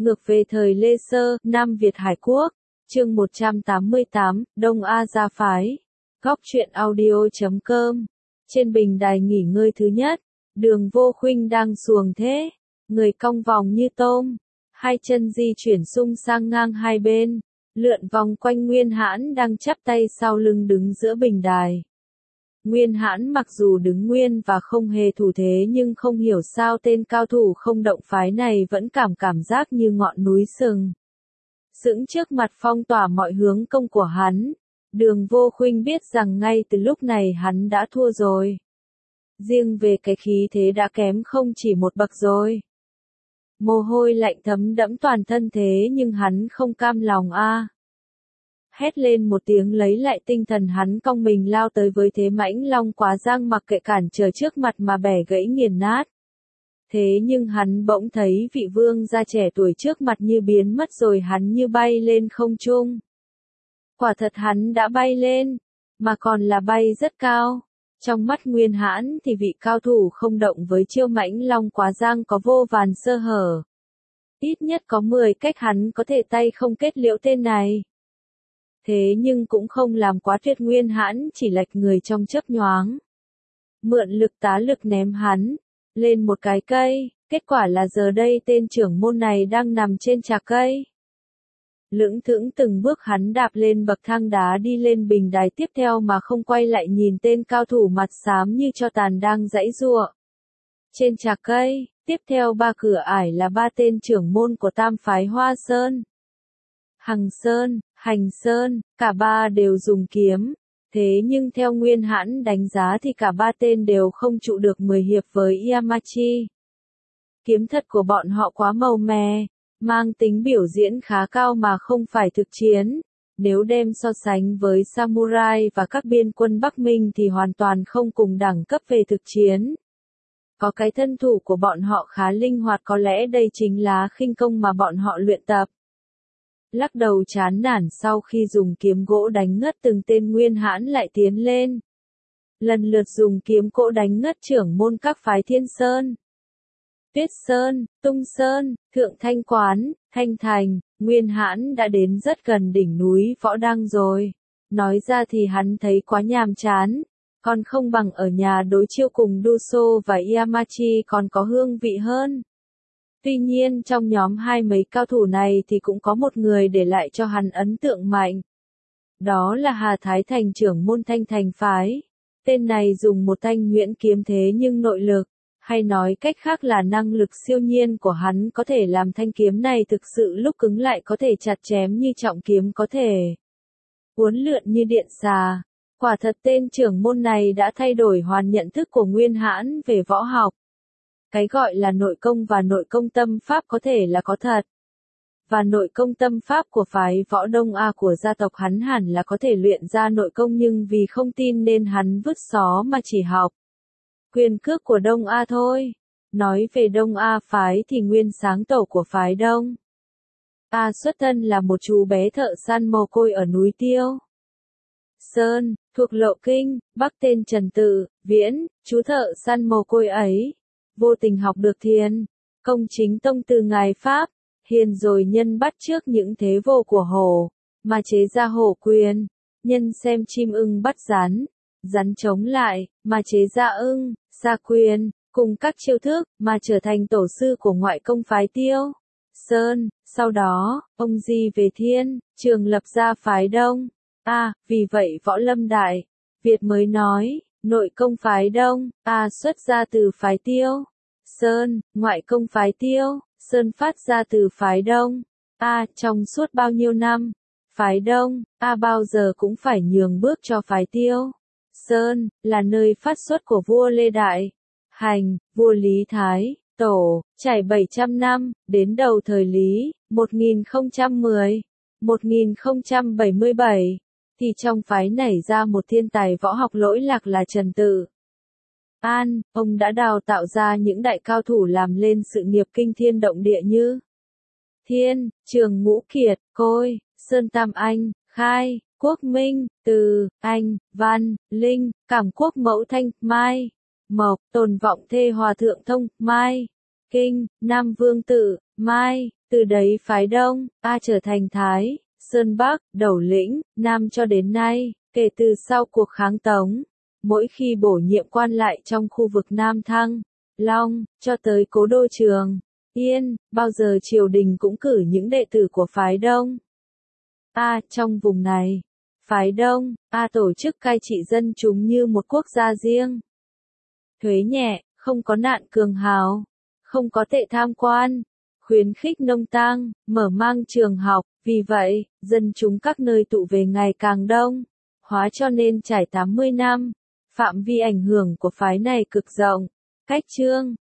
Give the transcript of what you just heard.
Ngược về thời Lê Sơ, Nam Việt Hải Quốc, chương 188, Đông A Gia Phái. Góc truyện audio.com. Trên bình đài nghỉ ngơi thứ nhất, Đường Vô Khuynh đang xuồng thế, người cong vòng như tôm, hai chân di chuyển sung sang ngang hai bên, lượn vòng quanh Nguyên Hãn đang chắp tay sau lưng đứng giữa bình đài. Nguyên Hãn mặc dù đứng nguyên và không hề thủ thế nhưng không hiểu sao tên cao thủ không động phái này vẫn cảm giác như ngọn núi sừng sững trước mặt phong tỏa mọi hướng công của hắn. Đường Vô Khuynh biết rằng ngay từ lúc này hắn đã thua rồi. Riêng về cái khí thế đã kém không chỉ một bậc rồi. Mồ hôi lạnh thấm đẫm toàn thân thế nhưng hắn không cam lòng a. Hét lên một tiếng lấy lại tinh thần hắn cong mình lao tới với thế mãnh long quá giang mặc kệ cản trở trước mặt mà bẻ gãy nghiền nát. Thế nhưng hắn bỗng thấy vị vương gia trẻ tuổi trước mặt như biến mất rồi hắn như bay lên không trung. Quả thật hắn đã bay lên, mà còn là bay rất cao. Trong mắt Nguyên Hãn thì vị cao thủ không động với chiêu mãnh long quá giang có vô vàn sơ hở. Ít nhất có 10 cách hắn có thể tay không kết liễu tên này. Thế nhưng cũng không làm quá tuyệt, Nguyên Hãn chỉ lệch người trong chớp nhoáng. Mượn lực tá lực ném hắn lên một cái cây, kết quả là giờ đây tên trưởng môn này đang nằm trên trạc cây. Lững thững từng bước hắn đạp lên bậc thang đá đi lên bình đài tiếp theo mà không quay lại nhìn tên cao thủ mặt xám như tro tàn đang giãy giụa. Trên trạc cây, tiếp theo ba cửa ải là ba tên trưởng môn của tam phái Hoa Sơn, Hằng Sơn, Hành Sơn, cả ba đều dùng kiếm. Thế nhưng theo Nguyên Hãn đánh giá thì cả ba tên đều không trụ được 10 hiệp với Yamachi. Kiếm thuật của bọn họ quá màu mè, mang tính biểu diễn khá cao mà không phải thực chiến. Nếu đem so sánh với samurai và các biên quân Bắc Minh thì hoàn toàn không cùng đẳng cấp về thực chiến. Có cái thân thủ của bọn họ khá linh hoạt, có lẽ đây chính là khinh công mà bọn họ luyện tập. Lắc đầu chán nản sau khi dùng kiếm gỗ đánh ngất từng tên, Nguyên Hãn lại tiến lên. Lần lượt dùng kiếm gỗ đánh ngất trưởng môn các phái Thiên Sơn, Tuyết Sơn, Tung Sơn, Thượng Thanh Quán, Thanh Thành. Nguyên Hãn đã đến rất gần đỉnh núi Võ Đăng rồi. Nói ra thì hắn thấy quá nhàm chán, còn không bằng ở nhà đối chiêu cùng Duso và Yamachi còn có hương vị hơn. Tuy nhiên trong nhóm hai mấy cao thủ này thì cũng có một người để lại cho hắn ấn tượng mạnh. Đó là Hà Thái Thành, trưởng môn Thanh Thành phái. Tên này dùng một thanh nhuyễn kiếm thế nhưng nội lực, hay nói cách khác là năng lực siêu nhiên của hắn có thể làm thanh kiếm này thực sự lúc cứng lại có thể chặt chém như trọng kiếm, có thể uốn lượn như điện xà. Quả thật tên trưởng môn này đã thay đổi hoàn nhận thức của Nguyên Hãn về võ học. Cái gọi là nội công và nội công tâm pháp có thể là có thật. Và nội công tâm pháp của phái võ Đông A của gia tộc hắn hẳn là có thể luyện ra nội công, nhưng vì không tin nên hắn vứt xó mà chỉ học quyền cước của Đông A thôi. Nói về Đông A phái thì nguyên sáng tổ của phái Đông A xuất thân là một chú bé thợ săn mồ côi ở núi Tiêu Sơn, thuộc Lộ Kinh, Bắc, tên Trần Tự Viễn. Chú thợ săn mồ côi ấy vô tình học được Thiên Công Chính Tông từ ngài Pháp Hiền, rồi nhân bắt chước những thế vô của hổ mà chế ra hổ quyền, nhân xem chim ưng bắt rắn, rắn chống lại mà chế ra ưng, sa quyền, cùng các chiêu thức mà trở thành tổ sư của ngoại công phái Tiêu Sơn. Sau đó, ông di về Thiên Trường lập ra phái Đông A. Vì vậy võ lâm đại Việt mới nói, nội công phái Đông A xuất ra từ phái Tiêu Sơn, ngoại công phái Tiêu Sơn phát ra từ phái Đông A. Trong suốt bao nhiêu năm, phái Đông A bao giờ cũng phải nhường bước cho phái Tiêu Sơn, là nơi phát xuất của vua Lê Đại Hành, vua Lý Thái Tổ. Trải 700 năm, đến đầu thời Lý 1010-1077, thì trong phái nảy ra một thiên tài võ học lỗi lạc là Trần Tự An. Ông đã đào tạo ra những đại cao thủ làm lên sự nghiệp kinh thiên động địa như Thiên, Trường Ngũ Kiệt, Côi, Sơn Tam Anh, Khai, Quốc Minh, Từ, Anh, Văn, Linh, Cảm Quốc Mẫu Thanh, Mai, Mộc, Tồn Vọng Thê Hòa Thượng Thông, Mai, Kinh, Nam Vương Tự, Mai, Từ đấy phái Đông, trở thành Thái, Sơn Bắc, Đầu Lĩnh, Nam cho đến nay, kể từ sau cuộc kháng Tống. Mỗi khi bổ nhiệm quan lại trong khu vực Nam Thăng, Long, cho tới cố đô Trường, Yên, bao giờ triều đình cũng cử những đệ tử của phái Đông. Trong vùng này, phái Đông, tổ chức cai trị dân chúng như một quốc gia riêng. Thuế nhẹ, không có nạn cường hào, không có tệ tham quan, khuyến khích nông tang, mở mang trường học, vì vậy, dân chúng các nơi tụ về ngày càng đông, hóa cho nên trải 80 năm, phạm vi ảnh hưởng của phái này cực rộng. Cách chương